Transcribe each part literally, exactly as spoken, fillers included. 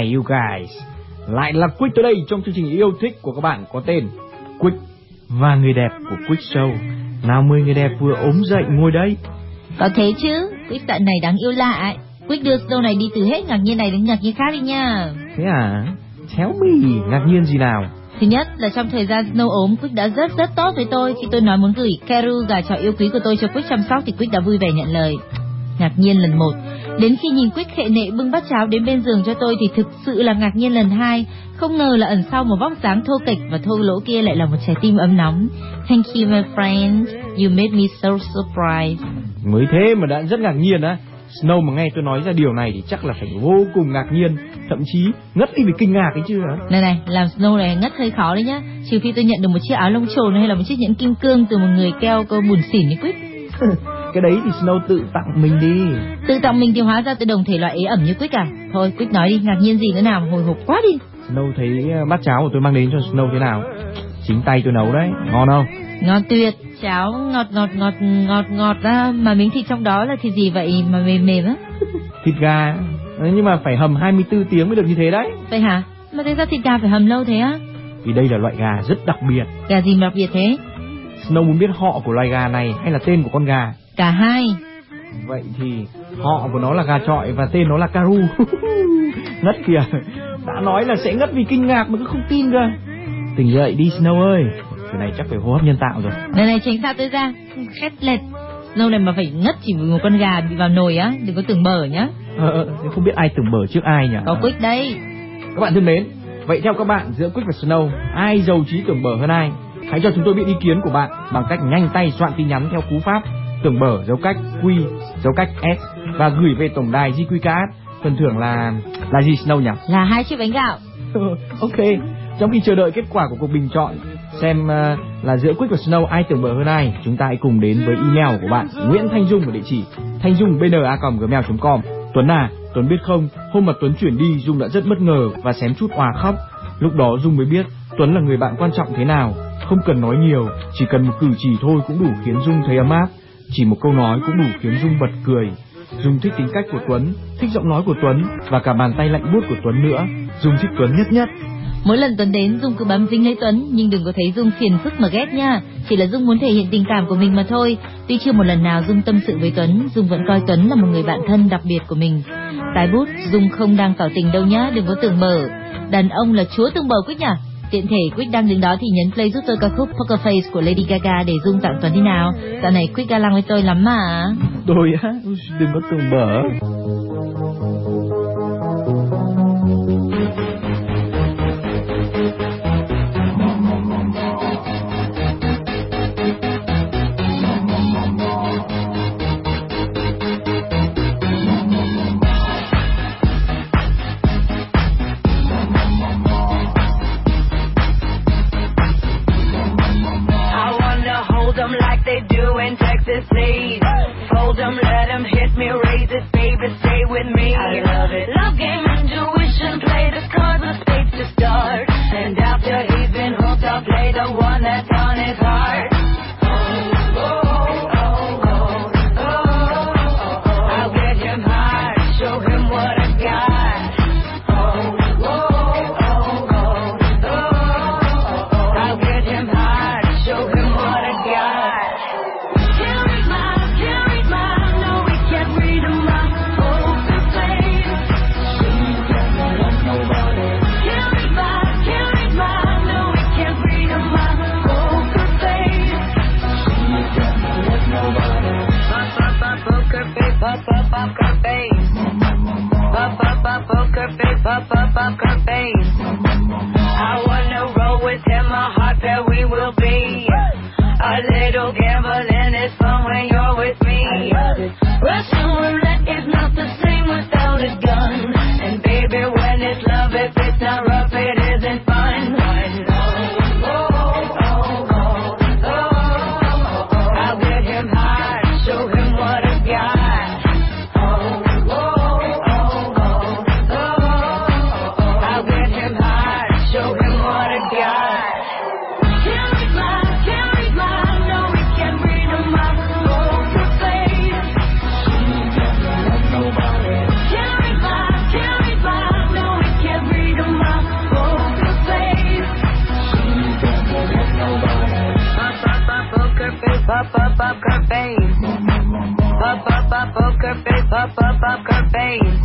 Hi you guys. Lại là Quick tới đây trong chương trình yêu thích của các bạn có tên Quick và người đẹp của Quick Show. Nào mười người đẹp vừa ốm dậy ngồi đây. Có thế chứ, Quick dạo này đáng yêu lạ. Quick đưa Snow này đi từ hết ngạc nhiên này đến ngạc nhiên khác đi nha. Thế à? Tell me, ngạc nhiên gì nào? Thứ nhất là trong thời gian Snow ốm, Quick đã rất rất tốt với tôi. Khi tôi nói muốn gửi Keru, gà chó yêu quý của tôi cho Quick chăm sóc thì Quick đã vui vẻ nhận lời. Ngạc nhiên lần một. Đến khi nhìn Quick khệ nệ bưng bát cháo đến bên giường cho tôi thì thực sự là ngạc nhiên lần hai. Không ngờ là ẩn sau một vóc dáng thô kệch và thô lỗ kia lại là một trái tim ấm nóng. Thank you my friend, you made me so surprised. Mới thế mà đã rất ngạc nhiên á. Snow mà nghe tôi nói ra điều này thì chắc là phải vô cùng ngạc nhiên, thậm chí ngất đi vì kinh ngạc ấy chứ hả? Này này, làm Snow này ngất hơi khó đấy nhá. Trừ phi tôi nhận được một chiếc áo lông trồn hay là một chiếc nhẫn kim cương từ một người keo cô bùn xỉn như Quick. Cái đấy thì Snow tự tặng mình đi. Tự tặng mình thì hóa ra tôi đồng thể loại ế ẩm như Quick à? Thôi Quick nói đi, ngạc nhiên gì nữa nào, hồi hộp quá đi. Snow thấy bát cháo của tôi mang đến cho Snow thế nào? Chính tay tôi nấu đấy, ngon không? Ngon tuyệt, cháo ngọt ngọt ngọt ngọt ngọt ra, mà miếng thịt trong đó là thịt gì vậy mà mềm mềm á? Thịt gà, nhưng mà phải hầm hai mươi tư tiếng mới được như thế đấy. Vậy hả? Mà thế ra thịt gà phải hầm lâu thế á? Vì đây là loại gà rất đặc biệt. Gà gì mà đặc biệt thế? Snow muốn biết họ của loài gà này hay là tên của con gà? Cả hai. Vậy thì họ của nó là gà chọi và tên nó là Karu. Ngất kìa, đã nói là sẽ ngất vì kinh ngạc mà cứ không tin cơ. Tỉnh dậy đi Snow ơi, cái này chắc phải hô hấp nhân tạo rồi. Này này, tránh xa tôi ra, khét lẹt. Snow này mà phải ngất chỉ vì một con gà bị vào nồi á, đừng có tưởng bở nhá. Ờ, không biết ai tưởng bở trước ai nhỉ? Có Quick đây. Các bạn thân mến, vậy theo các bạn giữa Quick và Snow, ai giàu trí tưởng bở hơn ai? Hãy cho chúng tôi biết ý kiến của bạn bằng cách nhanh tay soạn tin nhắn theo cú pháp tưởng bở dấu cách Q dấu cách S và gửi về tổng đài giê quy ca ét. Phần thưởng là là gì Snow nhỉ? Là hai chiếc bánh gạo. Ok. Trong khi chờ đợi kết quả của cuộc bình chọn xem uh, là giữa Quick và Snow ai tưởng bở hơn ai, chúng ta hãy cùng đến với email của bạn Nguyễn Thanh Dung ở địa chỉ thanh dung b n a còng gmail chấm com. Tuấn à, Tuấn biết không, hôm mà Tuấn chuyển đi Dung đã rất bất ngờ và xém chút òa khóc. Lúc đó Dung mới biết Tuấn là người bạn quan trọng thế nào. Không cần nói nhiều, chỉ cần một cử chỉ thôi cũng đủ khiến Dung thấy ấm áp. Chỉ một câu nói cũng đủ khiến Dung bật cười. Dung thích tính cách của Tuấn, thích giọng nói của Tuấn và cả bàn tay lạnh buốt của Tuấn nữa. Dung thích Tuấn nhất nhất. Mỗi lần Tuấn đến Dung cứ bám dính lấy Tuấn, nhưng đừng có thấy Dung phiền phức mà ghét nha. Chỉ là Dung muốn thể hiện tình cảm của mình mà thôi. Tuy chưa một lần nào Dung tâm sự với Tuấn, Dung vẫn coi Tuấn là một người bạn thân đặc biệt của mình. Tái bút, Dung không đang tỏ tình đâu nhá, đừng có tưởng bở. Đàn ông là chúa tưởng bở Quick nhỉ? Tiện thể Quick đang đứng đó thì nhấn play giúp tôi ca khúc Poker Face của Lady Gaga để Dung tặng Tuấn đi nào. Dạo này Quick ga lăng với tôi lắm mà. Tôi á, đừng có tưởng bở. Fold them, let them hit me, raise it, baby, stay with me. I love it. Love game, intuition, play the cards, the stage to start. And after he's been hooked, I'll play the one that's on his heart. Oh, oh, oh, oh, oh. I'll get him high, show him what I got. Oh, oh, oh, oh, oh. I'll get him high, show him what I got. Pop up up her face, pop up up poker face, pop up up her face. I wanna roll with him, a hot pair we will be. A little gambling is fun when you're with me. Russian roulette is not the same without a gun. And baby, when it's love, if it's not rough, it isn't fun. Oh, oh, oh, oh, oh. I'll get him high, show him what I got. Show him what I got. Can't read my, can't read my, no. pop up up her face. Pop up up poker face, pop up up her face.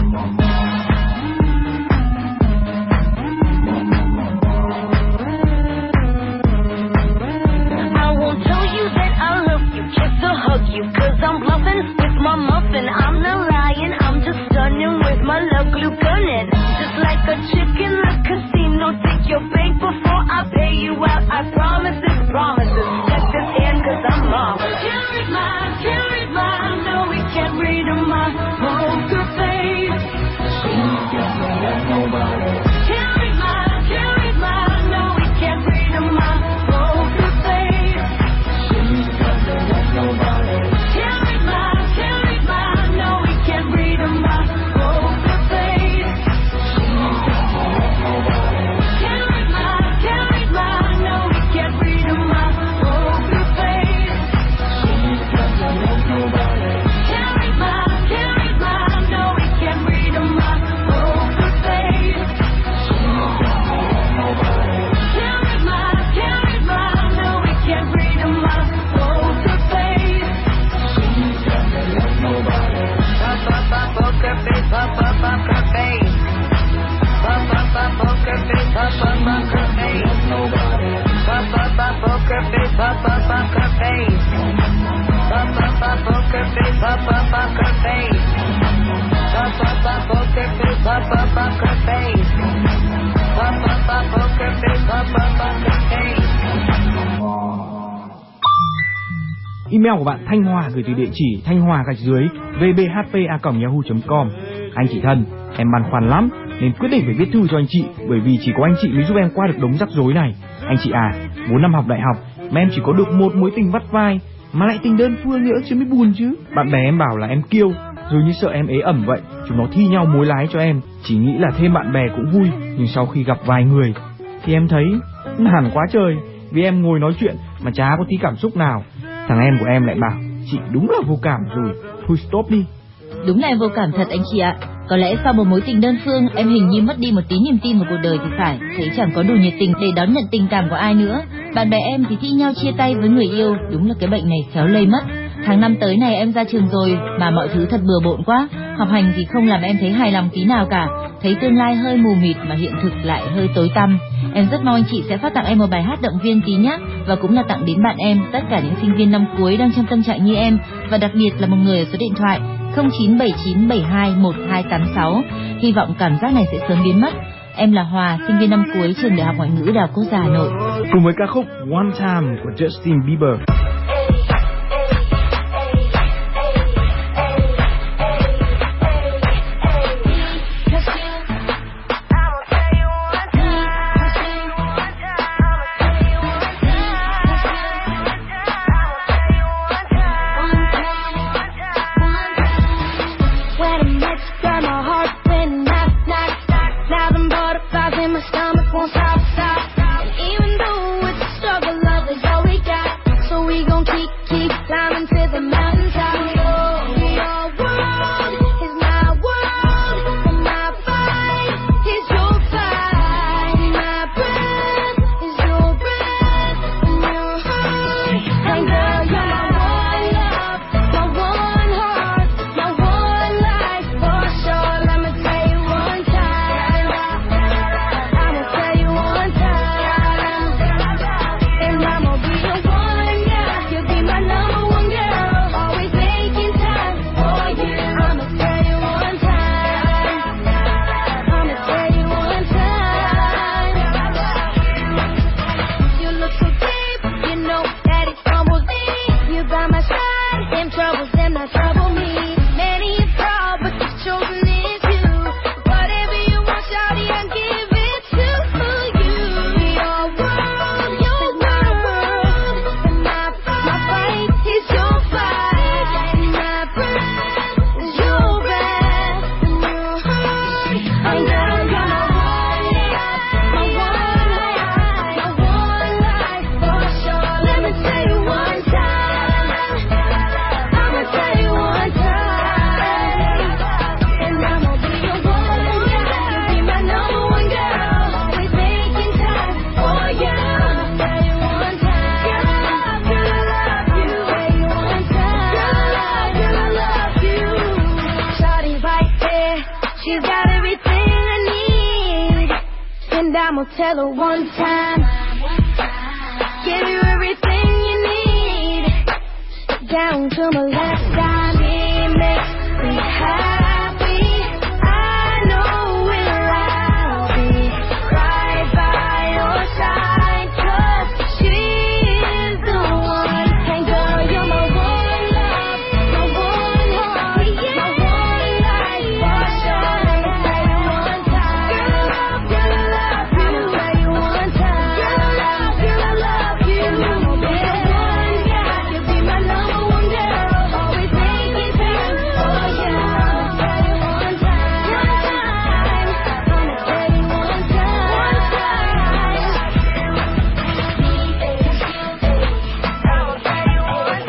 I won't tell you that I love you, just to hug you, cause I'm bluffing with my muffin. I'm not lying, I'm just stunning with my love glue gunning. Just like a chick in the casino, take your bank before I pay you out. I promise this, promises. Check this hand cause I'm lost. Can't read mine, can't read mine. No, we can't read my poker face. She's got me like nobody. Can't read mine, can't read mine. No, we can't read my poker face. She's got me like nobody. Can't read mine, can't read mine. No, we can't read my poker face. She's got me like nobody. Can't read mine, can't read mine. No, we can't read my poker face. She's got me like nobody. Can't read mine, can't read mine. No, we can't read my poker face. She's got me like nobody. Can't read mine, can't read mine. No, we can't read my poker face. She's got me like nobody. Pop up up poker face, pop up up her face. Pop up up poker face, pop up up her face. Pop up up poker face, pop up up her face. Pop up up poker face, pop up up her face. Pop up up poker face, pop up up her face. Pop up up poker face, pop up up her face. Email của bạn Thanh Hòa gửi từ địa chỉ thanh hòa gạch dưới vbhp a còng yahoo chấm com. Anh chị thân, em băn khoăn lắm nên quyết định phải viết thư cho anh chị, bởi vì chỉ có anh chị mới giúp em qua được đống rắc rối này. Anh chị à, bốn năm học đại học mà em chỉ có được một mối tình vắt vai, mà lại tình đơn phương nữa chứ mới buồn chứ. Bạn bè em bảo là em kiêu, rồi như sợ em ế ẩm vậy, chúng nó thi nhau mối lái cho em. Chỉ nghĩ là thêm bạn bè cũng vui, nhưng sau khi gặp vài người thì em thấy nản quá trời, vì em ngồi nói chuyện mà chả có tí cảm xúc nào. Thằng em của em lại bảo chị đúng là vô cảm rồi, thôi stop đi. Đúng là em vô cảm thật anh chị ạ. Có lẽ sau một mối tình đơn phương, em hình như mất đi một tí niềm tin vào cuộc đời thì phải. Thấy chẳng có đủ nhiệt tình để đón nhận tình cảm của ai nữa. Bạn bè em thì thi nhau chia tay với người yêu. Đúng là cái bệnh này khéo lây mất. Tháng năm tới này em ra trường rồi, mà mọi thứ thật bừa bộn quá. Học hành thì không làm em thấy hài lòng tí nào cả. Thấy tương lai hơi mù mịt mà hiện thực lại hơi tối tăm. Em rất mong chị sẽ phát tặng em một bài hát động viên tí nhé. Và cũng là tặng đến bạn em, tất cả những sinh viên năm cuối đang trong tâm trạng như em. Và đặc biệt là một người ở số điện thoại không chín bảy chín bảy hai một hai tám sáu. Hy vọng cảm giác này sẽ sớm biến mất. Em là Hòa, sinh viên năm cuối trường Đại học Ngoại ngữ Đại học Quốc gia Hà Nội. Cùng với ca khúc One Time của Justin Bieber. Won't stop, stop, stop. And even though it's a struggle, love is all we got. So we I'ma tell her one time. Give you everything you need, down to my last dime. It makes me happy. I know where I'll be, right by your side, 'cause she's the one. And girl, you're my one love, my one heart, my one life for sure. I'ma tell you one time, girl, I love, girl, I love you. I'ma tell you one time, girl, I love, girl, I love you. I'ma be the one guy, you'll be my number one girl, always making time for you. I'ma tell you one time, one time. I'ma tell you one time, one time. I'ma tell you one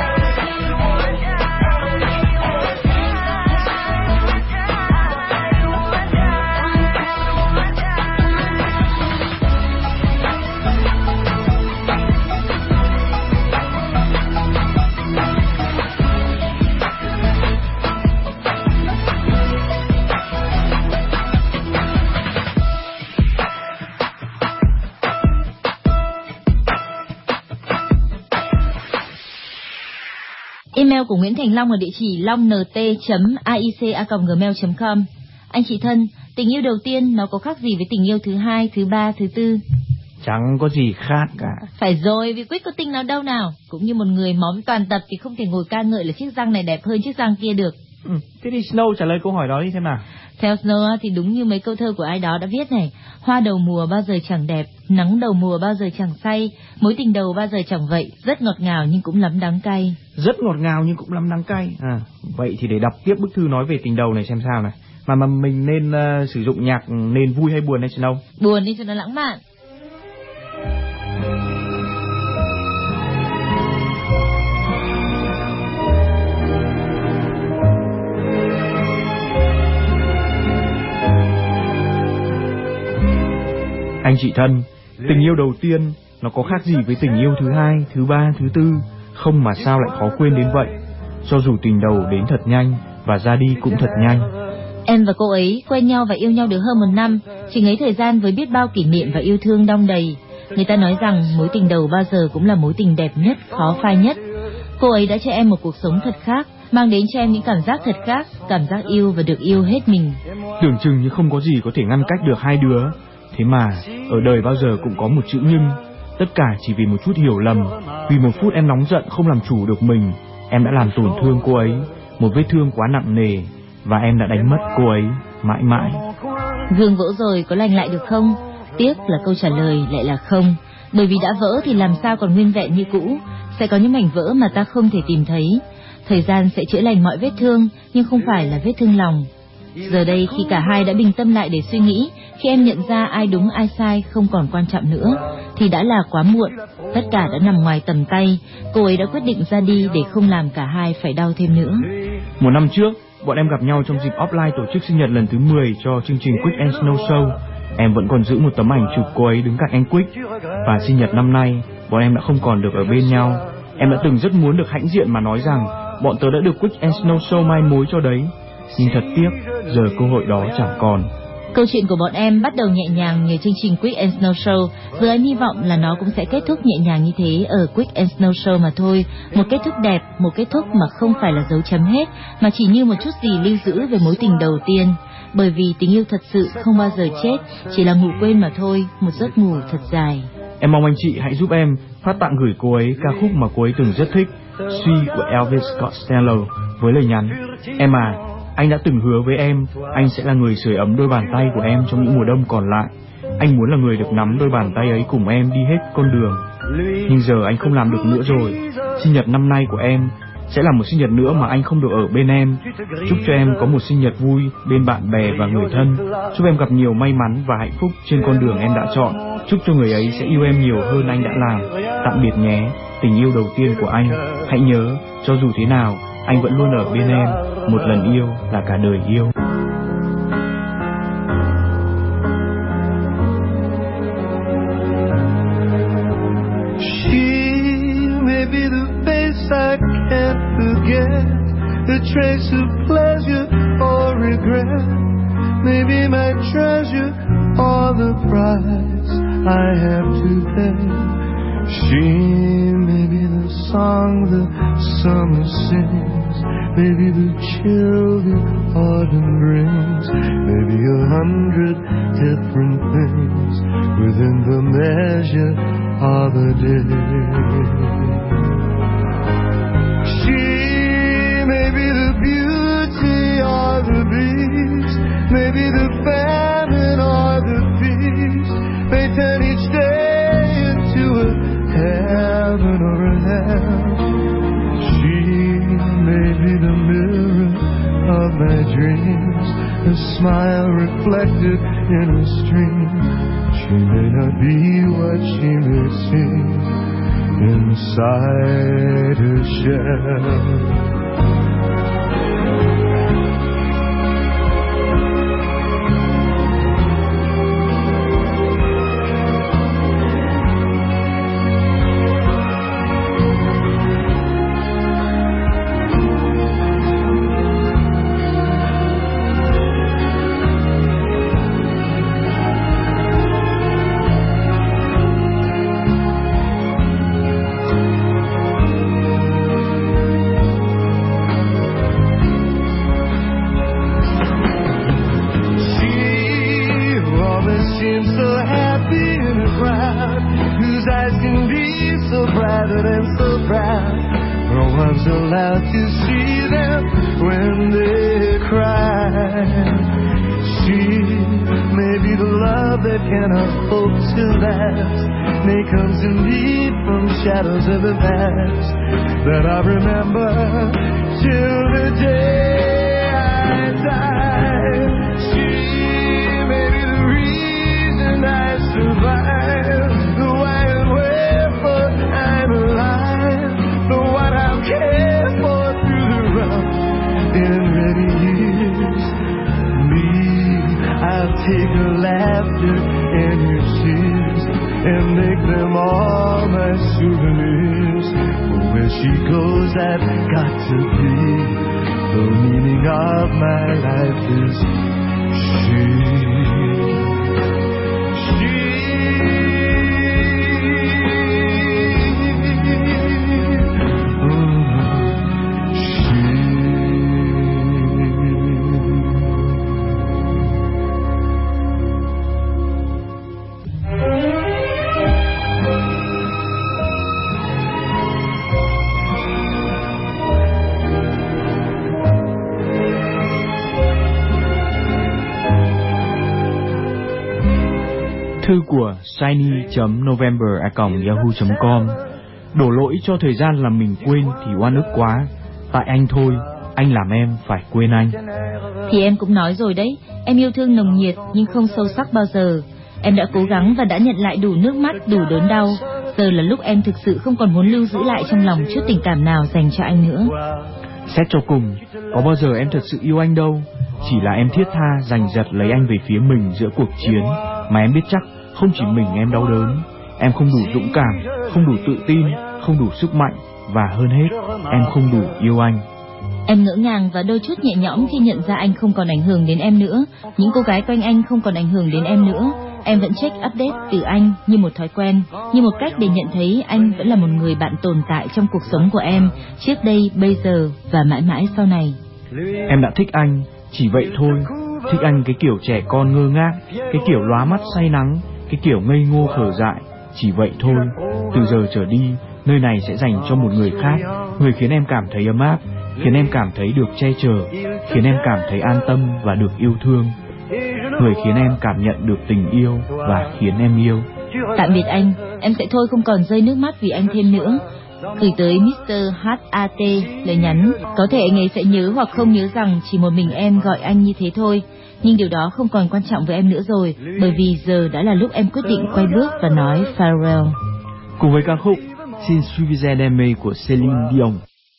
Email của Nguyễn Thành Long ở địa chỉ longt chấm aic a còng gmail chấm com. Anh chị thân, tình yêu đầu tiên nó có khác gì với tình yêu thứ hai, thứ ba, thứ tư? Chẳng có gì khác cả. Phải rồi, vì Quyết có tình nào đâu nào. Cũng như một người móm toàn tập thì không thể ngồi ca ngợi là chiếc răng này đẹp hơn chiếc răng kia được. Ừ, thế thì Snow trả lời câu hỏi đó đi xem nào. Theo Snow thì đúng như mấy câu thơ của ai đó đã viết này: hoa đầu mùa bao giờ chẳng đẹp, nắng đầu mùa bao giờ chẳng say, mối tình đầu bao giờ chẳng vậy, rất ngọt ngào nhưng cũng lắm đắng cay. Rất ngọt ngào nhưng cũng lắm đắng cay. À, vậy thì để đọc tiếp bức thư nói về tình đầu này xem sao này. Mà mà mình nên uh, sử dụng nhạc nên vui hay buồn hay Snow? Buồn đi cho nó lãng mạn. Anh chị thân, tình yêu đầu tiên nó có khác gì với tình yêu thứ hai, thứ ba, thứ tư? Không mà sao lại khó quên đến vậy? Cho dù tình đầu đến thật nhanh và ra đi cũng thật nhanh. Em và cô ấy quen nhau và yêu nhau được hơn một năm, chỉ ngấy thời gian với biết bao kỷ niệm và yêu thương đong đầy. Người ta nói rằng mối tình đầu bao giờ cũng là mối tình đẹp nhất, khó phai nhất. Cô ấy đã cho em một cuộc sống thật khác, mang đến cho em những cảm giác thật khác, cảm giác yêu và được yêu hết mình. Tưởng chừng như không có gì có thể ngăn cách được hai đứa. Thế mà, ở đời bao giờ cũng có một chữ nhưng. Tất cả chỉ vì một chút hiểu lầm. Vì một phút em nóng giận không làm chủ được mình, em đã làm tổn thương cô ấy. Một vết thương quá nặng nề, và em đã đánh mất cô ấy mãi mãi. Gương vỡ rồi có lành lại được không? Tiếc là câu trả lời lại là không. Bởi vì đã vỡ thì làm sao còn nguyên vẹn như cũ. Sẽ có những mảnh vỡ mà ta không thể tìm thấy. Thời gian sẽ chữa lành mọi vết thương, nhưng không phải là vết thương lòng. Giờ đây khi cả hai đã bình tâm lại để suy nghĩ, khi em nhận ra ai đúng ai sai không còn quan trọng nữa, thì đã là quá muộn. Tất cả đã nằm ngoài tầm tay. Cô ấy đã quyết định ra đi để không làm cả hai phải đau thêm nữa. Một năm trước, bọn em gặp nhau trong dịp offline tổ chức sinh nhật lần thứ mười cho chương trình Quick and Snow Show. Em vẫn còn giữ một tấm ảnh chụp cô ấy đứng cạnh anh Quick. Và sinh nhật năm nay, bọn em đã không còn được ở bên nhau. Em đã từng rất muốn được hãnh diện mà nói rằng bọn tớ đã được Quick and Snow Show mai mối cho đấy. Nhưng thật tiếc, giờ cơ hội đó chẳng còn. Câu chuyện của bọn em bắt đầu nhẹ nhàng nhờ chương trình Quick and Snow Show. Giờ em hy vọng là nó cũng sẽ kết thúc nhẹ nhàng như thế ở Quick and Snow Show mà thôi. Một kết thúc đẹp, một kết thúc mà không phải là dấu chấm hết, mà chỉ như một chút gì lưu giữ về mối tình đầu tiên. Bởi vì tình yêu thật sự không bao giờ chết, chỉ là ngủ quên mà thôi, một giấc ngủ thật dài. Em mong anh chị hãy giúp em phát tặng gửi cô ấy ca khúc mà cô ấy từng rất thích, She của Elvis Costello, với lời nhắn: em à, anh đã từng hứa với em, anh sẽ là người sưởi ấm đôi bàn tay của em trong những mùa đông còn lại. Anh muốn là người được nắm đôi bàn tay ấy cùng em đi hết con đường. Nhưng giờ anh không làm được nữa rồi. Sinh nhật năm nay của em sẽ là một sinh nhật nữa mà anh không được ở bên em. Chúc cho em có một sinh nhật vui bên bạn bè và người thân. Chúc em gặp nhiều may mắn và hạnh phúc trên con đường em đã chọn. Chúc cho người ấy sẽ yêu em nhiều hơn anh đã làm. Tạm biệt nhé, tình yêu đầu tiên của anh. Hãy nhớ, cho dù thế nào, anh vẫn luôn ở bên em. Một lần yêu là cả đời yêu. I can't forget a trace of pleasure or regret. Maybe my treasure or the price I have to pay. She may be the song the summer sings, maybe the chill the autumn brings, maybe a hundred different things within the measure of a day. She may be the beauty or the beast, maybe the famine or the feast, may turn each day into a heaven or a hell. She may be the mirror of my dreams, a smile reflected in a stream. She may not be what she may seem inside her shell. Allowed to see them when they cry. She may be the love that cannot hope to last, may come to me from shadows of the past that I remember till the day I die. She may be the reason I survive, the why and wherefore I'm alive, the what I'll care for through the rough and ready years. Me, I'll take her laughter and her tears and make them all my souvenirs. But where she goes, I've got to be. The meaning of my life is she. Thư của shiny chấm november a còng yahoo chấm com. Đổ lỗi cho thời gian làm mình quên thì oan ức quá. Tại anh thôi, anh làm em phải quên anh. Thì em cũng nói rồi đấy, em yêu thương nồng nhiệt nhưng không sâu sắc bao giờ. Em đã cố gắng và đã nhận lại đủ nước mắt, đủ đớn đau. Giờ là lúc em thực sự không còn muốn lưu giữ lại trong lòng chút tình cảm nào dành cho anh nữa. Xét cho cùng, có bao giờ em thật sự yêu anh đâu. Chỉ là em thiết tha giành giật lấy anh về phía mình giữa cuộc chiến mà em biết chắc không chỉ mình em đau đớn. Em không đủ dũng cảm, không đủ tự tin, không đủ sức mạnh, và hơn hết, em không đủ yêu anh. Em ngỡ ngàng và đôi chút nhẹ nhõm khi nhận ra anh không còn ảnh hưởng đến em nữa. Những cô gái quanh anh không còn ảnh hưởng đến em nữa. Em vẫn check update từ anh như một thói quen, như một cách để nhận thấy anh vẫn là một người bạn tồn tại trong cuộc sống của em, trước đây, bây giờ và mãi mãi sau này. Em đã thích anh, chỉ vậy thôi. Thích anh cái kiểu trẻ con ngơ ngác, cái kiểu lóa mắt say nắng, cái kiểu ngây ngô khờ dại, chỉ vậy thôi. Từ giờ trở đi, nơi này sẽ dành cho một người khác, người khiến em cảm thấy ấm áp, khiến em cảm thấy được che chở, khiến em cảm thấy an tâm và được yêu thương, người khiến em cảm nhận được tình yêu và khiến em yêu. Tạm biệt anh, em sẽ thôi không còn rơi nước mắt vì anh thêm nữa. Gửi tới mít tơ hát a tê lời nhắn. Có thể anh ấy sẽ nhớ hoặc không nhớ rằng chỉ một mình em gọi anh như thế thôi, nhưng điều đó không còn quan trọng với em nữa rồi, bởi vì giờ đã là lúc em quyết định quay bước và nói farewell. Cùng với ca khúc Xin Suivez d'Aimer của Céline Dion.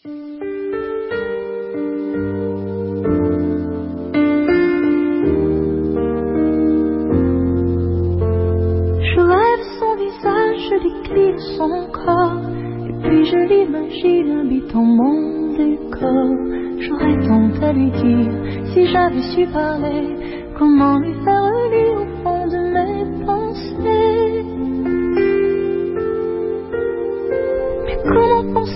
Je rêve son visage, je décline son corps, et puis je l'imagine habitant mon décor. J'aurais tant à lui dire si j'avais su parler, comment lui faire lui au fond de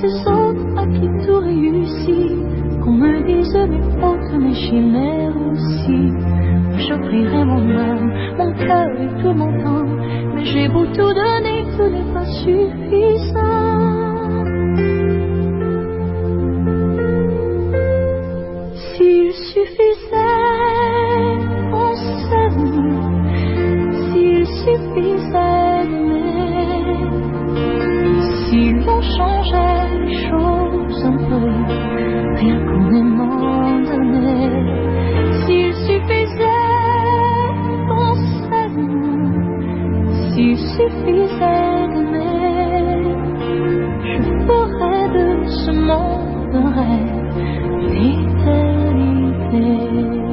ces autres à qui tout réussit, qu'on me dise mes fautes, mes chimères aussi. J'offrirai mon âme, mon cœur et tout mon temps, mais j'ai beau tout donner, tout n'est pas suffisant. S'il suffisait qu'on s'aime, s'il suffisait d'aimer, si l'on changeait les choses un peu, rien qu'en aimant donner. S'il suffisait qu'on s'aime, s'il suffisait d'aimer, je ferais de ce monde un rêve, l'éternité.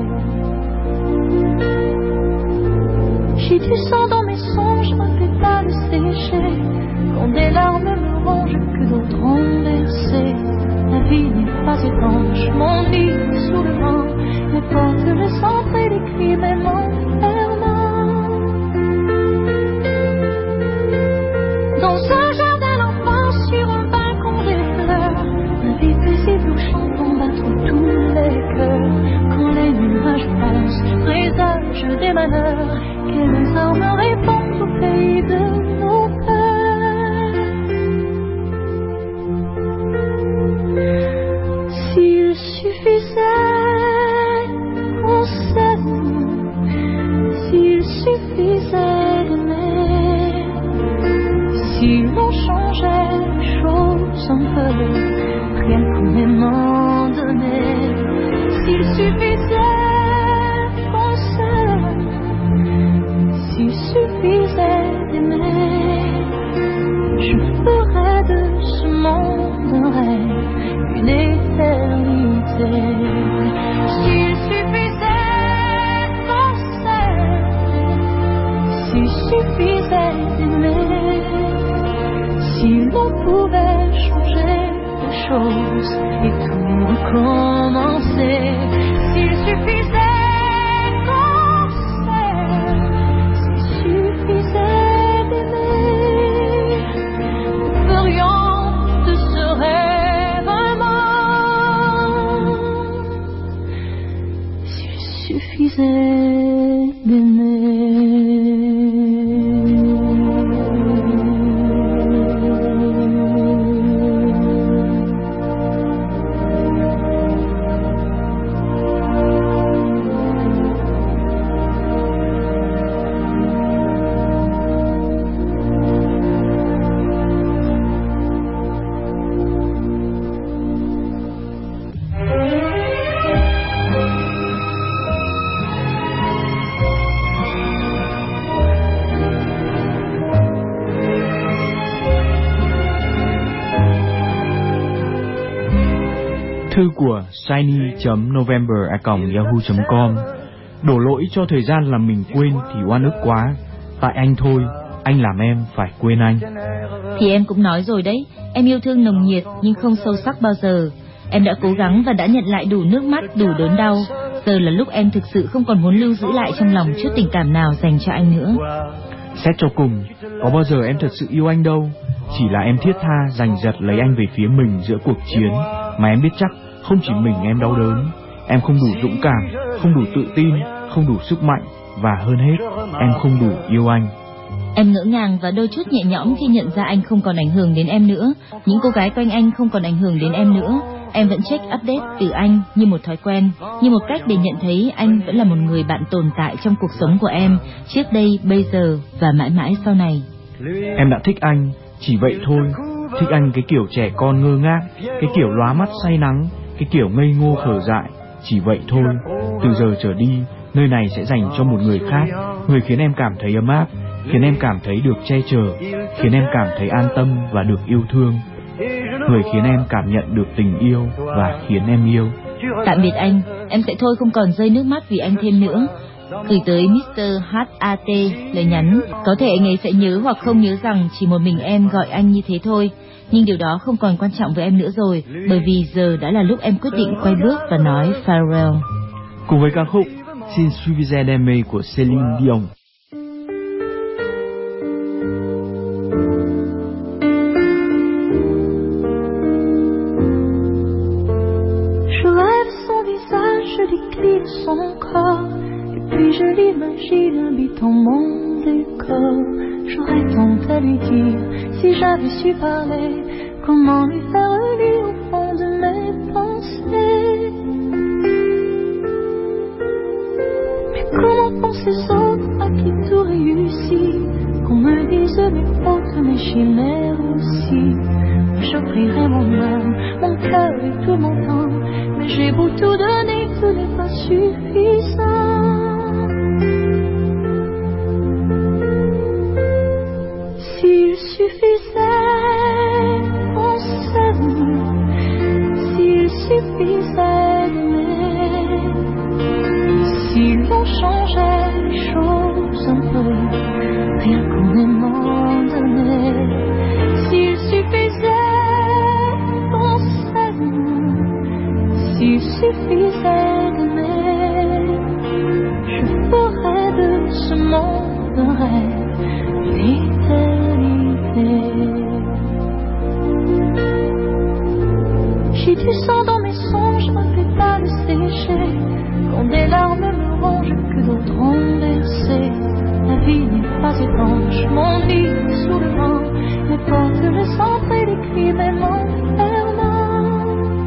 J'ai du sang dans mes songes, un pétale séché, quand des larmes me rongent que d'autres ont versé. La vie n'est pas étanche, mon lit est sous le vent, mes portes le centre et les cris même enfermant. Dans un jardin d'enfance, sur un balcon des fleurs, la vie paisible où chantons battre tous les cœurs. Quand les nuages pensent, présagent des malheurs, quelles armes répondent au pays de nos peurs. S'il suffisait qu'on s'aime, s'il suffisait d'aimer, si l'on changeait les choses un peu, rien qu'en aimant donner. S'il suffisait qu'on s'aime, s'il suffisait d'aimer, je ferais de ce monde un rêve, une éternité. S'il suffisait qu'on s'aime, s'il suffisait d'aimer, si l'on pouvait changer les choses et tout recommencer. S'il suffisait qu'on s'aime, s'il suffisait d'aimer, nous ferions de ce rêve un monde. S'il suffisait d'aimer. Thư của shiny chấm november a còng yahoo chấm com. Đổ lỗi cho thời gian làm mình quên thì oan ức quá. Tại anh thôi, anh làm em phải quên anh. Thì em cũng nói rồi đấy, em yêu thương nồng nhiệt nhưng không sâu sắc bao giờ. Em đã cố gắng và đã nhận lại đủ nước mắt, đủ đớn đau. Giờ là lúc em thực sự không còn muốn lưu giữ lại trong lòng chút tình cảm nào dành cho anh nữa. Xét cho cùng, có bao giờ em thật sự yêu anh đâu. Chỉ là em thiết tha giành giật lấy anh về phía mình giữa cuộc chiến, mà em biết chắc không chỉ mình em đau đớn. Em không đủ dũng cảm, không đủ tự tin, không đủ sức mạnh, và hơn hết, em không đủ yêu anh. Em ngỡ ngàng và đôi chút nhẹ nhõm khi nhận ra anh không còn ảnh hưởng đến em nữa. Những cô gái quanh anh không còn ảnh hưởng đến em nữa. Em vẫn check update từ anh như một thói quen, như một cách để nhận thấy anh vẫn là một người bạn tồn tại trong cuộc sống của em, trước đây, bây giờ và mãi mãi sau này. Em đã thích anh, chỉ vậy thôi. Thích anh cái kiểu trẻ con ngơ ngác, cái kiểu lóa mắt say nắng, cái kiểu ngây ngô khờ dại, chỉ vậy thôi. Từ giờ trở đi, nơi này sẽ dành cho một người khác, người khiến em cảm thấy ấm áp, khiến em cảm thấy được che chở, khiến em cảm thấy an tâm và được yêu thương, người khiến em cảm nhận được tình yêu và khiến em yêu. Tạm biệt anh, em sẽ thôi không còn rơi nước mắt vì anh thêm nữa. Gửi tới mít tơ hát a tê lời nhắn. Có thể anh ấy sẽ nhớ hoặc không nhớ rằng chỉ một mình em gọi anh như thế thôi, nhưng điều đó không còn quan trọng với em nữa rồi, bởi vì giờ đã là lúc em quyết định quay bước và nói farewell. Cùng với ca khúc S'il suffisait d'aimer của Céline Dion. fil de son corps. Et puis je l'imagine habitant mon décor. J'aurais tant à lui dire si j'avais su parler. Comment lui faire lire au fond de mes pensées. Mais comment pour ces autres à qui tout réussit, qu'on me dise mes fautes, mes chimères aussi. J'offrirai mon âme, mon cœur et tout mon temps. Mais j'ai beau tout donner, tout n'est pas suffisant. S'il suffisait qu'on s'aime, s'il suffisait d'aimer, si l'on changeait les choses un peu, rien qu'en aimant donner. S'il suffisait qu'on s'aime, s'il suffisait d'aimer, je ferais de ce monde un rêve, l'éternité. J'ai du sang dans mes songes, un pétale séché. Quand des larmes me rongent, que d'autres ont versé. La vie n'est pas étanche, mon lit est sous le vent. Mes portes laissent entrer les cris même en fermant.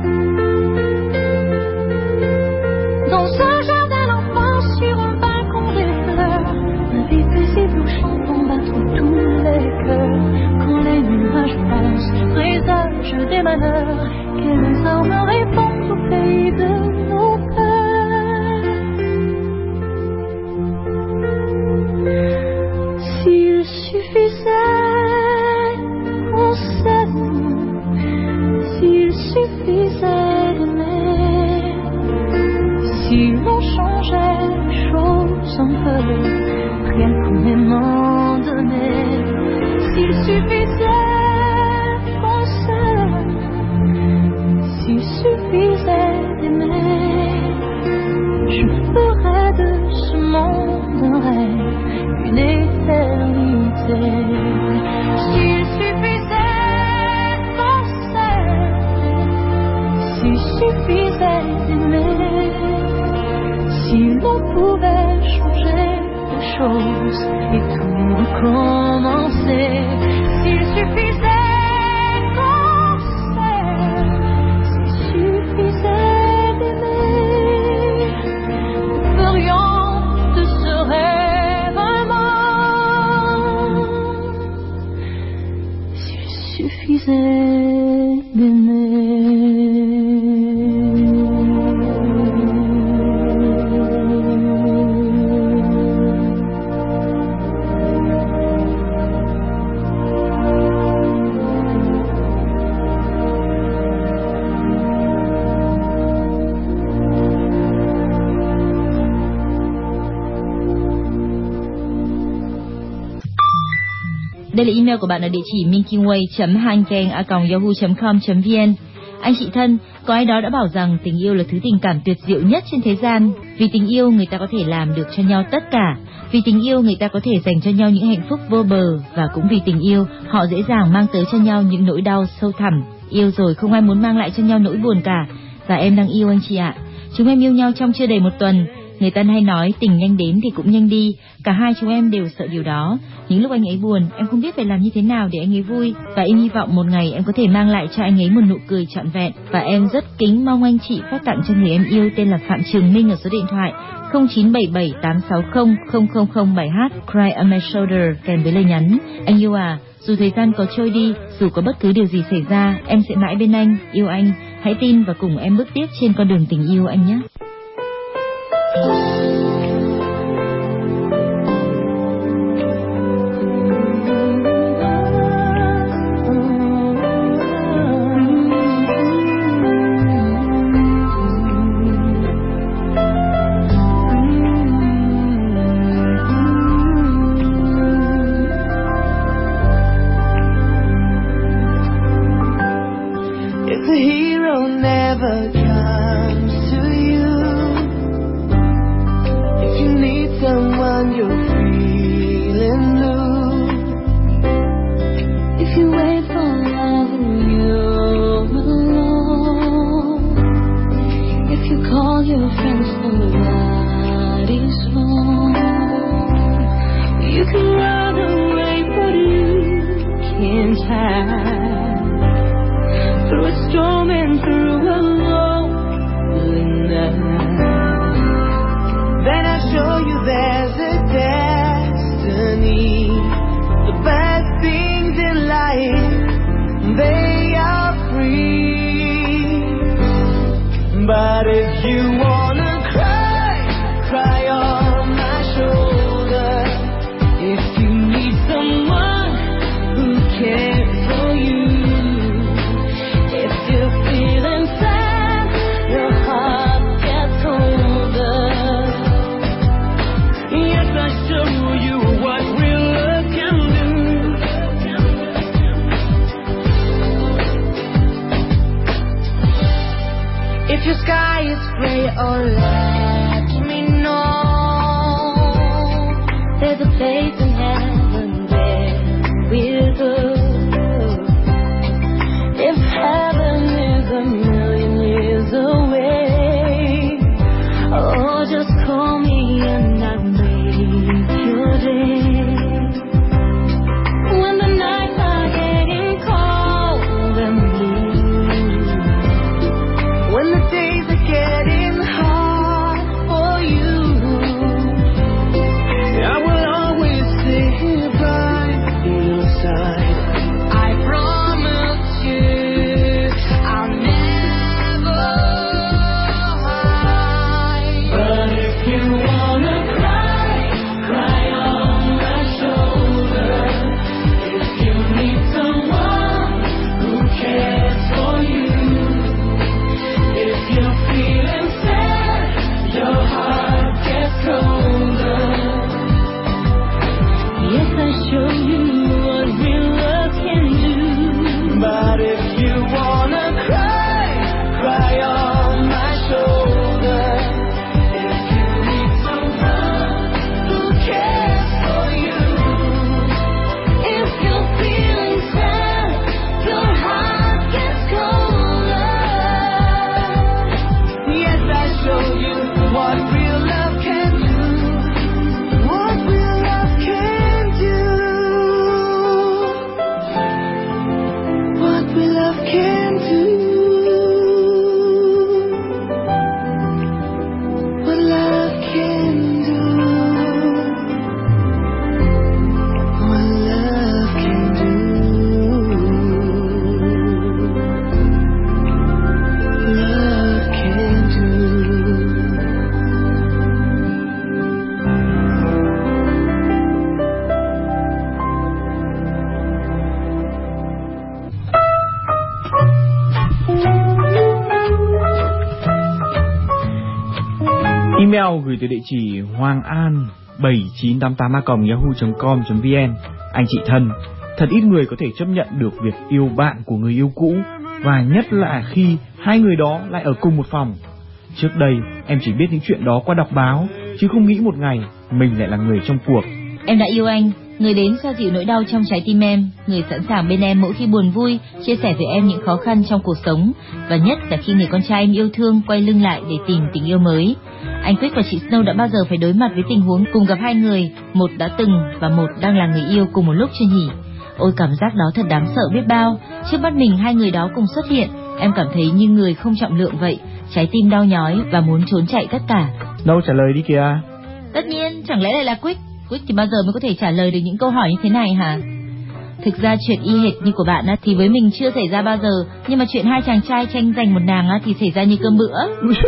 Dans un jardin d'enfants, sur un balcon des fleurs, la vie paisible où chantons battre tous les cœurs. Quand les nuages passent, présagent des malheurs, quelles armes répondent au pays de nos peurs. S'il suffisait qu'on s'aime, s'il suffisait d'aimer, si l'on changeait les choses un peu, rien qu'en aimant donner. S'il suffisait qu'on s'aime, s'il suffisait d'aimer, je ferais de ce monde un rêve, une éternité. S'il suffisait qu'on s'aime, s'il suffisait d'aimer, si l'on pouvait changer les choses et tout recommencer. S'il suffisait qu'on s'aime, s'il suffisait d'aimer, nous ferions de ce rêve un monde. S'il suffisait d'aimer. Đây là email của bạn ở địa chỉ milkyway chấm hankeng a còng yahoo chấm com chấm vn. Anh chị thân, có ai đó đã bảo rằng tình yêu là thứ tình cảm tuyệt diệu nhất trên thế gian. Vì tình yêu người ta có thể làm được cho nhau tất cả. Vì tình yêu người ta có thể dành cho nhau những hạnh phúc vô bờ. Và cũng vì tình yêu họ dễ dàng mang tới cho nhau những nỗi đau sâu thẳm. Yêu rồi không ai muốn mang lại cho nhau nỗi buồn cả. Và em đang yêu anh chị ạ. Chúng em yêu nhau trong chưa đầy một tuần. Người ta hay nói tình nhanh đến thì cũng nhanh đi. Cả hai chúng em đều sợ điều đó. Những lúc anh ấy buồn, em không biết phải làm như thế nào để anh ấy vui. Và em hy vọng một ngày em có thể mang lại cho anh ấy một nụ cười trọn vẹn. Và em rất kính mong anh chị phát tặng cho người em yêu tên là Phạm Trường Minh ở số điện thoại không chín bảy bảy tám sáu không không không không bảy h Cry on my shoulder kèm với lời nhắn: anh yêu à, dù thời gian có trôi đi, dù có bất cứ điều gì xảy ra, em sẽ mãi bên anh, yêu anh. Hãy tin và cùng em bước tiếp trên con đường tình yêu anh nhé. Your friends But if you wanna cry, cry on my shoulder. If you need someone who cares for you, if you're feeling sad, your heart gets colder. Yes, I show you what real love can do. If your sky is gray, oh let me know. There's a place in heaven where we'll go. If heaven is a million years away, oh just call me and I'll make your day. When the nights are getting cold and blue, when the days are getting hard for you, I will always stay by your side. I promise you I'll never hide. But if you wanna cry, cry on my shoulder. If you need someone who cares for you, if you're feeling sad, your heart gets colder. Yes, I show you what real love can do. But if you wanna cry, cry on my shoulder. If you need someone who cares for you, if you're feeling sad, your heart gets colder. Yes, I show you what real love can do. What real love can do. What real love can do. What love can do. What love can do. Love can do. Email gửi từ địa chỉ hoàng an bảy chín tám tám a còng yahoo chấm com chấm vn. Anh chị thân, thật ít người có thể chấp nhận được việc yêu bạn của người yêu cũ, và nhất là khi hai người đó lại ở cùng một phòng. Trước đây em chỉ biết những chuyện đó qua đọc báo, chứ không nghĩ một ngày mình lại là người trong cuộc. Em đã yêu anh, người đến xoa dịu nỗi đau trong trái tim em, người sẵn sàng bên em mỗi khi buồn vui, chia sẻ với em những khó khăn trong cuộc sống, và nhất là khi người con trai em yêu thương quay lưng lại để tìm tình yêu mới. Anh Quyết và chị Snow đã bao giờ phải đối mặt với tình huống cùng gặp hai người, một đã từng và một đang là người yêu cùng một lúc chưa nhỉ? Ôi cảm giác đó thật đáng sợ biết bao. Trước mắt mình hai người đó cùng xuất hiện, em cảm thấy như người không trọng lượng vậy, trái tim đau nhói và muốn trốn chạy tất cả. Đâu trả lời đi kìa. Tất nhiên, chẳng lẽ lại là Quyết? Quyết thì bao giờ mới có thể trả lời được những câu hỏi như thế này hả? Thực ra chuyện y hệt như của bạn á, thì với mình chưa xảy ra bao giờ, nhưng mà chuyện hai chàng trai tranh giành một nàng á, thì xảy ra như cơm bữa.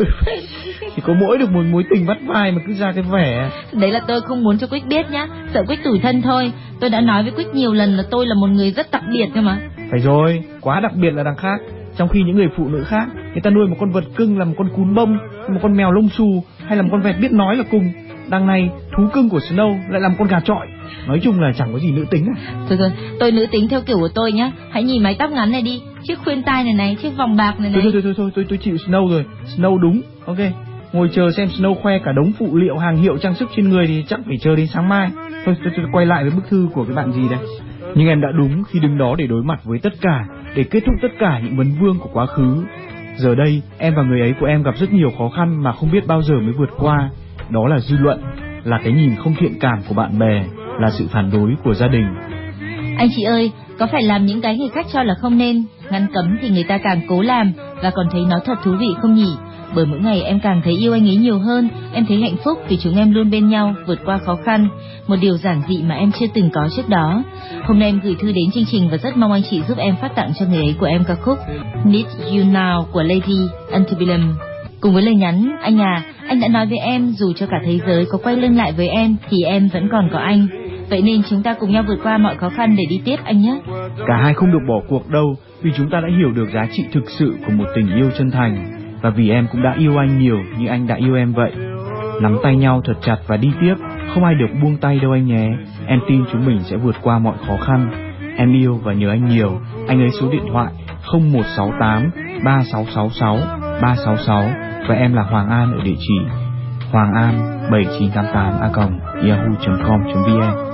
Thì có mỗi được một mối tình vắt vai mà cứ ra cái vẻ. Đấy là tôi không muốn cho Quyết biết nhá, sợ Quyết tủi thân thôi. Tôi đã nói với Quyết nhiều lần là tôi là một người rất đặc biệt cơ mà. Phải rồi, quá đặc biệt là đằng khác. Trong khi những người phụ nữ khác, người ta nuôi một con vật cưng là một con cún bông, một con mèo lông xù, hay là một con vẹt biết nói là cùng. Đằng này, thú cưng của Snow lại là một con gà chọi. Nói chung là chẳng có gì nữ tính à. Thôi thôi, tôi nữ tính theo kiểu của tôi nhá. Hãy nhìn mái tóc ngắn này đi, chiếc khuyên tai này này, chiếc vòng bạc này này. Thôi thôi thôi thôi, tôi tôi chịu Snow rồi. Snow đúng, ok. Ngồi chờ xem Snow khoe cả đống phụ liệu hàng hiệu trang sức trên người thì chắc phải chờ đến sáng mai. Thôi tôi, tôi quay lại với bức thư của cái bạn gì đây. Nhưng em đã đúng khi đứng đó để đối mặt với tất cả, để kết thúc tất cả những vấn vương của quá khứ. Giờ đây, em và người ấy của em gặp rất nhiều khó khăn mà không biết bao giờ mới vượt qua. Đó là dư luận, là cái nhìn không thiện cảm của bạn bè, là sự phản đối của gia đình. Anh chị ơi, có phải làm những cái người khác cho là không nên, ngăn cấm thì người ta càng cố làm và còn thấy nó thật thú vị không nhỉ? Bởi mỗi ngày em càng thấy yêu anh ấy nhiều hơn, em thấy hạnh phúc vì chúng em luôn bên nhau vượt qua khó khăn, một điều giản dị mà em chưa từng có trước đó. Hôm nay em gửi thư đến chương trình và rất mong anh chị giúp em phát tặng cho người ấy của em ca khúc Need You Now của Lady Antebellum. Cùng với lời nhắn, anh à, anh đã nói với em dù cho cả thế giới có quay lưng lại với em thì em vẫn còn có anh. Vậy nên chúng ta cùng nhau vượt qua mọi khó khăn để đi tiếp anh nhé. Cả hai không được bỏ cuộc đâu, vì chúng ta đã hiểu được giá trị thực sự của một tình yêu chân thành. Và vì em cũng đã yêu anh nhiều như anh đã yêu em vậy. Nắm tay nhau thật chặt và đi tiếp, không ai được buông tay đâu anh nhé. Em tin chúng mình sẽ vượt qua mọi khó khăn. Em yêu và nhớ anh nhiều. Anh ấy số điện thoại không một sáu tám ba sáu sáu sáu ba sáu sáu và em là Hoàng An ở địa chỉ hoàng an bảy chín tám tám a còng yahoo chấm com chấm vn.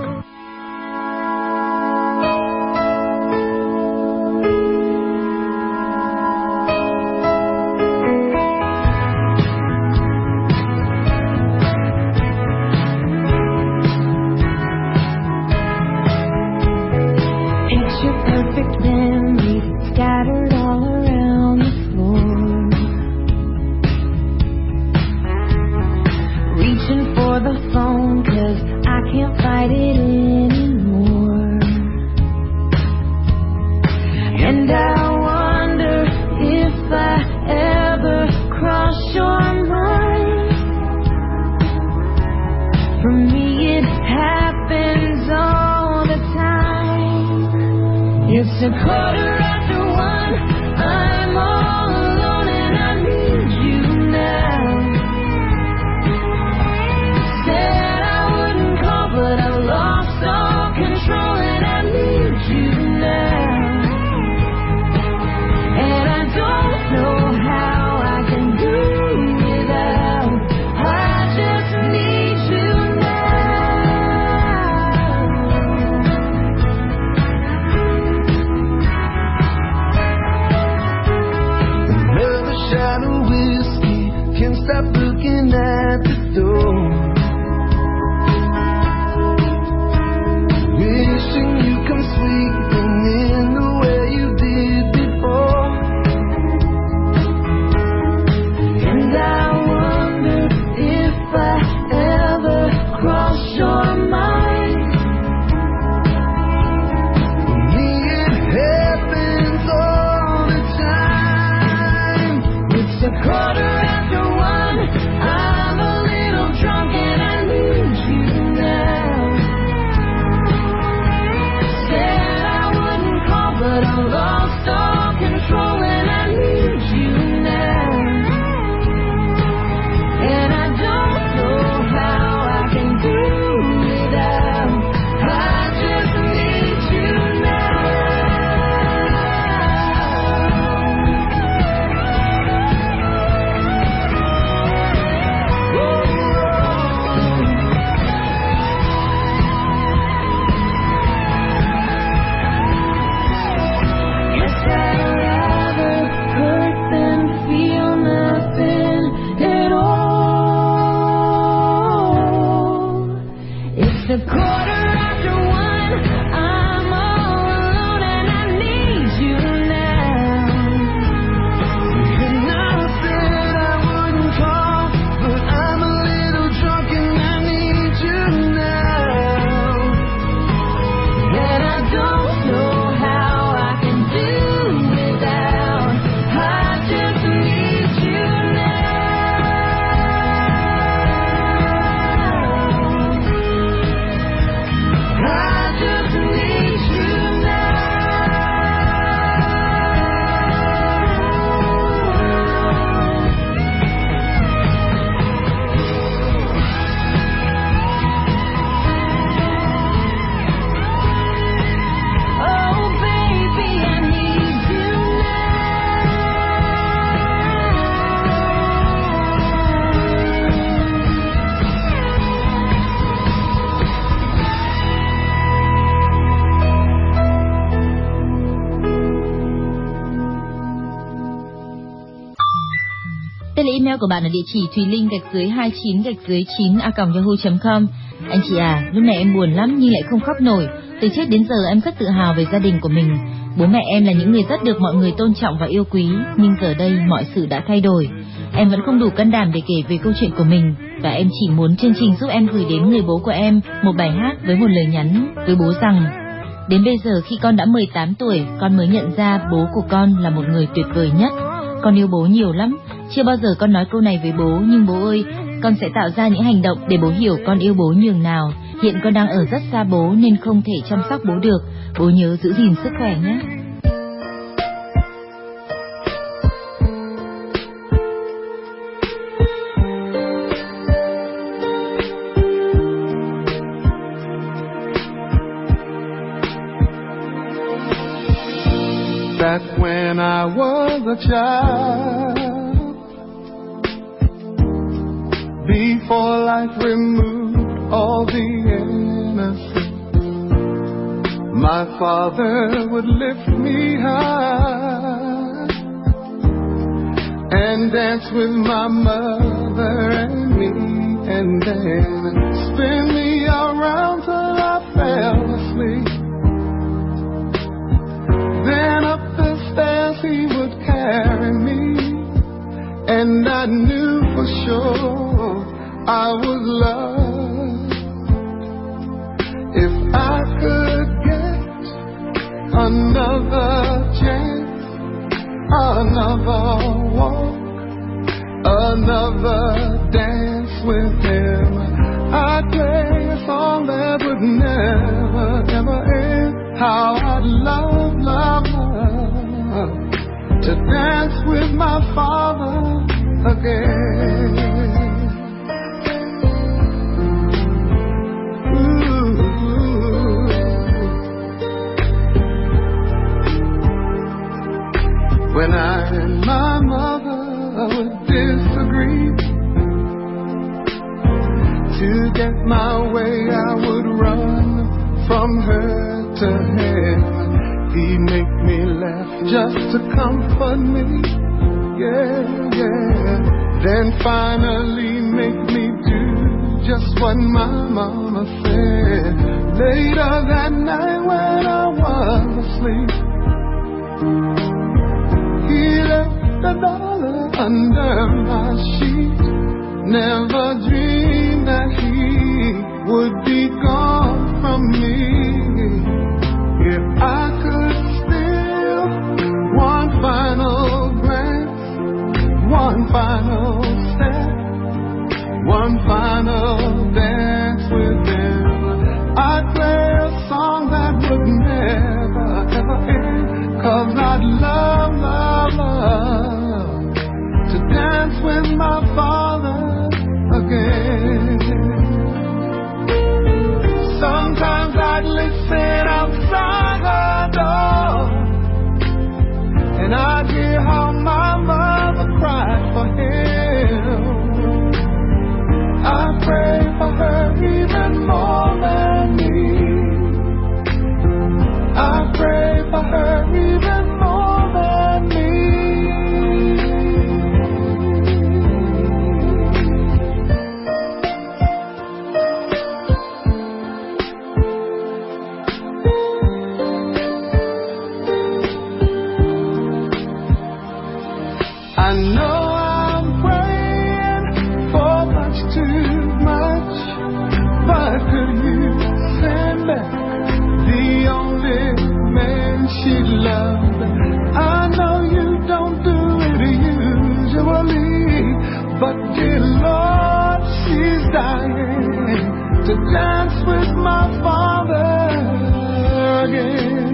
Tên là email của bạn ở địa chỉ thùy linh gạch dưới hai chín gạch dưới chín a còng yahoo chấm com. Anh chị à, lúc này em buồn lắm nhưng lại không khóc nổi. Từ trước đến giờ em rất tự hào về gia đình của mình. Bố mẹ em là những người rất được mọi người tôn trọng và yêu quý, nhưng giờ đây mọi sự đã thay đổi. Em vẫn không đủ can đảm để kể về câu chuyện của mình, và em chỉ muốn chương trình giúp em gửi đến người bố của em một bài hát với một lời nhắn với bố rằng: đến bây giờ khi con đã mười tám tuổi, con mới nhận ra bố của con là một người tuyệt vời nhất. Con yêu bố nhiều lắm, Chưa bao giờ con nói câu này với bố, nhưng bố ơi, con sẽ tạo ra những hành động để bố hiểu con yêu bố nhường nào. Hiện con đang ở rất xa bố nên không thể chăm sóc bố được. Bố nhớ giữ gìn sức khỏe nhé. Back when I was a child, before life removed all the innocence, my father would lift me high and dance with my mother and me, and then spin me around till I fell asleep. Then up the stairs he would carry me, and I knew for sure I was loved. If I could get another chance, another walk, another dance with him, I'd play a song that would never, ever end. How I'd love, love, love to dance with my father again. Ooh. When I and my mother would disagree, to get my way I would run from her to him. He make me laugh just to comfort me, yeah, yeah. Then finally make me do just what my mama said. Later that night when I was asleep, he left a dollar under my sheet. Never dreamed that he would be gone from me. If I could steal one final glance, one final step, one final dance with him, I'd play a song that would never, ever end. 'Cause I'd love, love, love to dance with my father again. Sometimes I'd listen outside her door, and I'd hear how my mother cried for him. I pray for her even more than me. I pray for her even more than me. I know I'm praying for much too much, but could you send back the only man she loved? I know you don't do it usually, but dear Lord, she's dying to dance with my father again.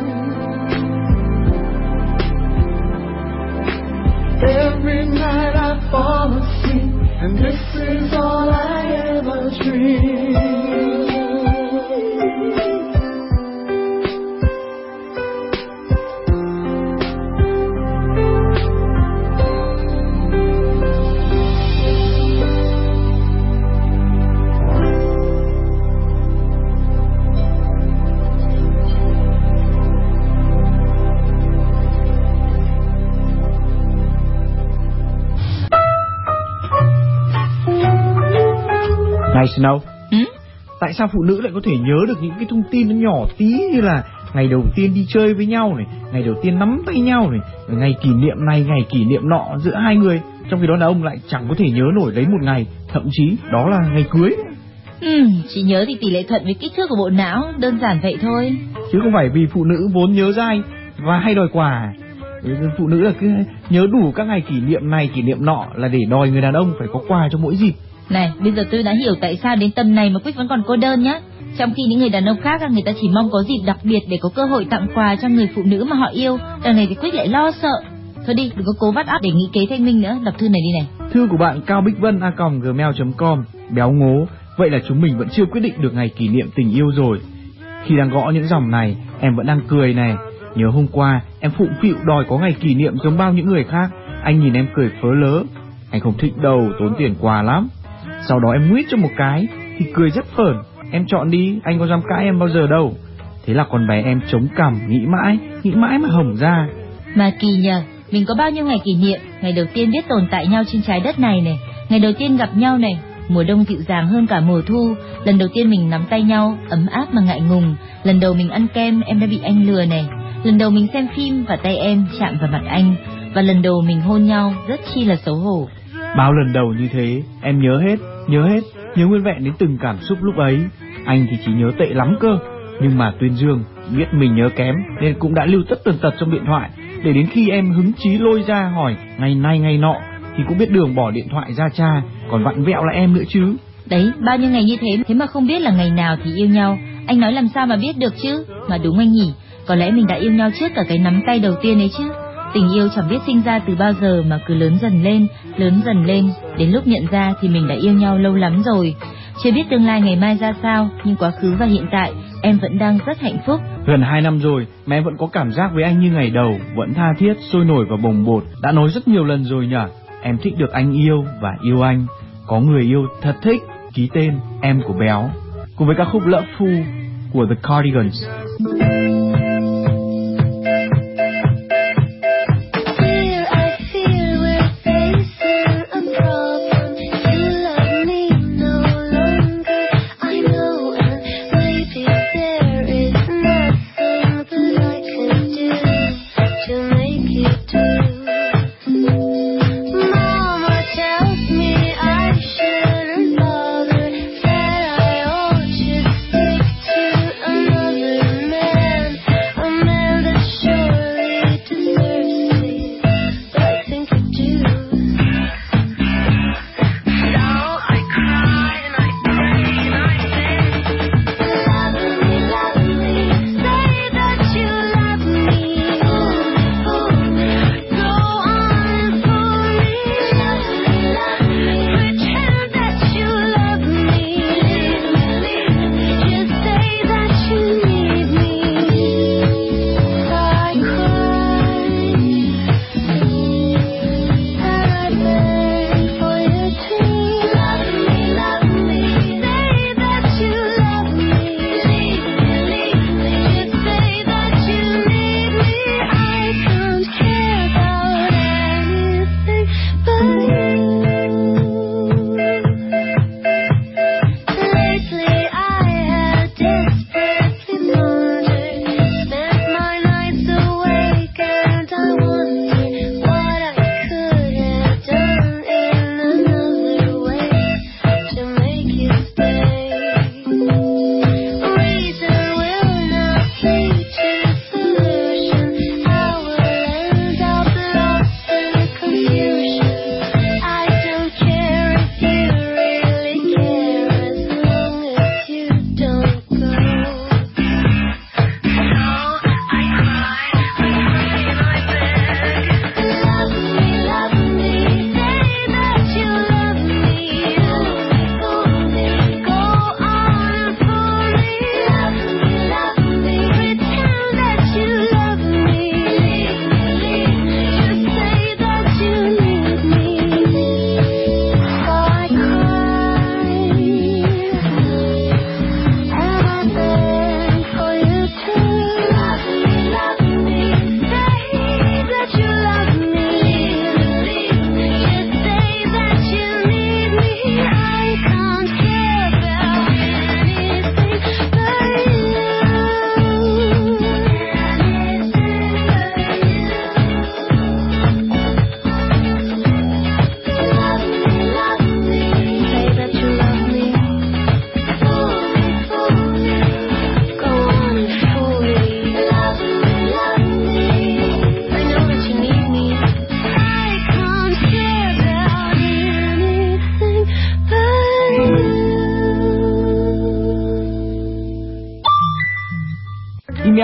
Every night I fall asleep, and this is all I ever dream. Này Snow, Ừ? tại sao phụ nữ lại có thể nhớ được những cái thông tin nó nhỏ tí như là ngày đầu tiên đi chơi với nhau này, ngày đầu tiên nắm tay nhau này, ngày kỷ niệm này, ngày kỷ niệm nọ giữa hai người, trong khi đó đàn ông lại chẳng có thể nhớ nổi lấy một ngày, thậm chí đó là ngày cưới. Ừ, chỉ nhớ thì tỷ lệ thuận với kích thước của bộ não, đơn giản vậy thôi. Chứ không phải vì phụ nữ vốn nhớ dai và hay đòi quà. Phụ nữ là cứ nhớ đủ các ngày kỷ niệm này kỷ niệm nọ là để đòi người đàn ông phải có quà cho mỗi dịp. Này, bây giờ tôi đã hiểu tại sao đến tầm này mà Quyết vẫn còn cô đơn nhá. Trong khi những người đàn ông khác người ta chỉ mong có dịp đặc biệt để có cơ hội tặng quà cho người phụ nữ mà họ yêu, đằng này thì Quyết lại lo sợ. Thôi đi, đừng có cố vắt óc để nghĩ kế thanh minh nữa, đọc thư này đi này. Thư của bạn Cao Bích Vân a còng gmail chấm com. Béo ngố, vậy là chúng mình vẫn chưa quyết định được ngày kỷ niệm tình yêu rồi. Khi đang gõ những dòng này, em vẫn đang cười này. Nhớ hôm qua em phụng phịu đòi có ngày kỷ niệm giống bao những người khác, anh nhìn em cười phớ lớ. Anh không thích đâu, tốn tiền quà lắm. Sau đó em nguyết cho một cái thì cười rất phởn. Em chọn đi, anh có dám cãi em bao giờ đâu. Thế là con bé em chống cằm, nghĩ mãi, nghĩ mãi mà hỏng ra. Mà kỳ nhờ, mình có bao nhiêu ngày kỷ niệm. Ngày đầu tiên biết tồn tại nhau trên trái đất này này, ngày đầu tiên gặp nhau này, mùa đông dịu dàng hơn cả mùa thu, lần đầu tiên mình nắm tay nhau, ấm áp mà ngại ngùng, lần đầu mình ăn kem em đã bị anh lừa này, lần đầu mình xem phim và tay em chạm vào mặt anh, và lần đầu mình hôn nhau rất chi là xấu hổ. Bao lần đầu như thế, em nhớ hết, nhớ hết, nhớ nguyên vẹn đến từng cảm xúc lúc ấy. Anh thì chỉ nhớ tệ lắm cơ, nhưng mà Tuyên Dương biết mình nhớ kém nên cũng đã lưu tất tần tật trong điện thoại, để đến khi em hứng chí lôi ra hỏi ngày nay ngày nọ thì cũng biết đường bỏ điện thoại ra cha, còn vặn vẹo là em nữa chứ. Đấy, bao nhiêu ngày như thế, thế mà không biết là ngày nào thì yêu nhau. Anh nói làm sao mà biết được chứ. Mà đúng anh nhỉ, có lẽ mình đã yêu nhau trước cả cái nắm tay đầu tiên ấy chứ. Tình yêu chẳng biết sinh ra từ bao giờ mà cứ lớn dần lên, lớn dần lên, đến lúc nhận ra thì mình đã yêu nhau lâu lắm rồi. Chưa biết tương lai ngày mai ra sao, nhưng quá khứ và hiện tại em vẫn đang rất hạnh phúc. Gần hai năm rồi mà em vẫn có cảm giác với anh như ngày đầu, vẫn tha thiết, sôi nổi và bồng bột. Đã nói rất nhiều lần rồi nhỉ. Em thích được anh yêu và yêu anh. Có người yêu thật thích. Ký tên Em của Béo. Cùng với ca khúc Lỡ Phu của The Cardigans. Man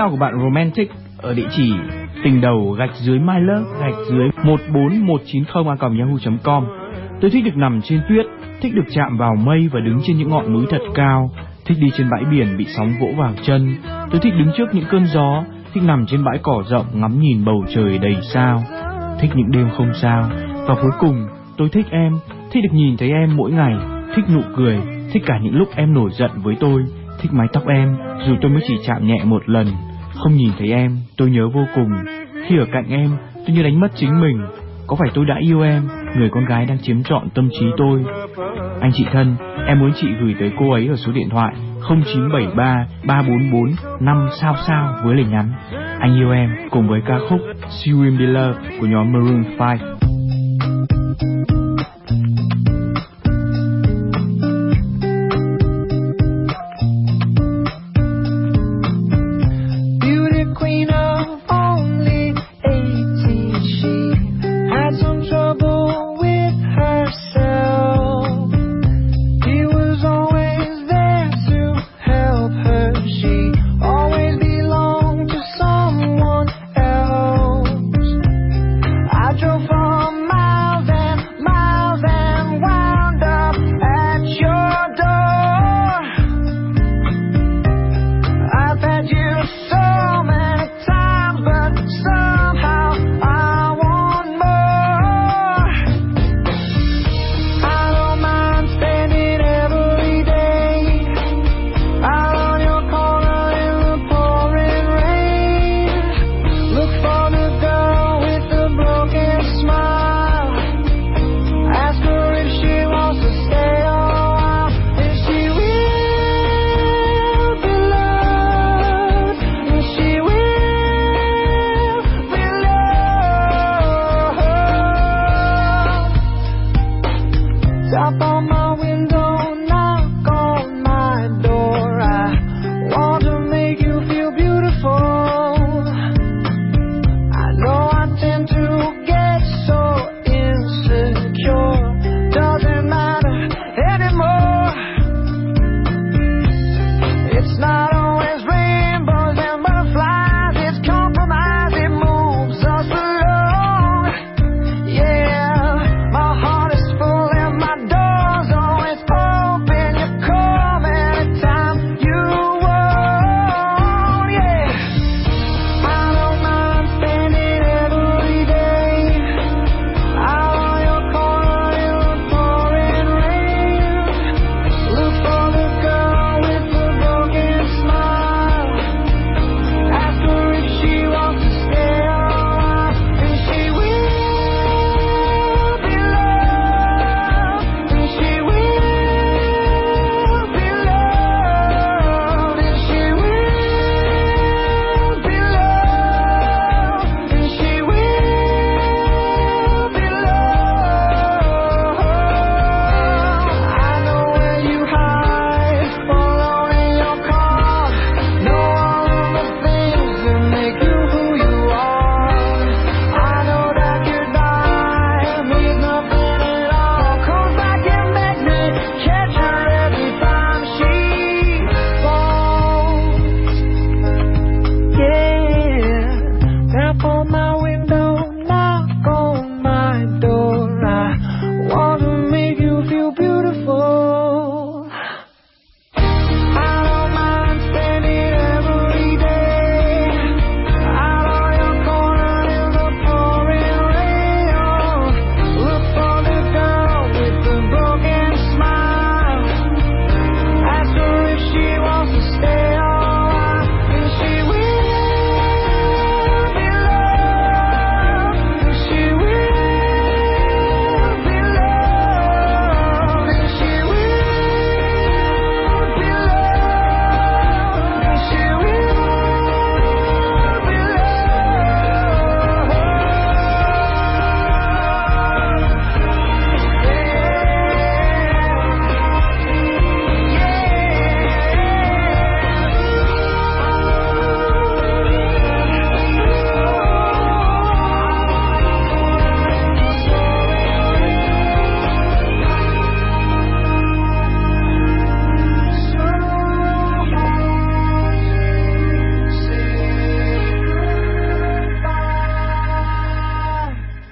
email của bạn Romantic ở địa chỉ tình đầu gạch dưới my love gạch dưới một bốn một chín không a còng yahoo chấm com. Tôi thích được nằm trên tuyết, thích được chạm vào mây và đứng trên những ngọn núi thật cao, thích đi trên bãi biển bị sóng vỗ vào chân. Tôi thích đứng trước những cơn gió, thích nằm trên bãi cỏ rộng ngắm nhìn bầu trời đầy sao, thích những đêm không sao. Và cuối cùng, tôi thích em, thích được nhìn thấy em mỗi ngày, thích nụ cười, thích cả những lúc em nổi giận với tôi, thích mái tóc em dù tôi mới chỉ chạm nhẹ một lần. Không nhìn thấy em, tôi nhớ vô cùng. Khi ở cạnh em, tôi như đánh mất chính mình. Có phải tôi đã yêu em, người con gái đang chiếm trọn tâm trí tôi? Anh chị thân, em muốn chị gửi tới cô ấy ở số điện thoại không chín bảy ba ba bốn bốn năm sao sao với lời nhắn anh yêu em cùng với ca khúc See You In Beloved của nhóm Maroon five.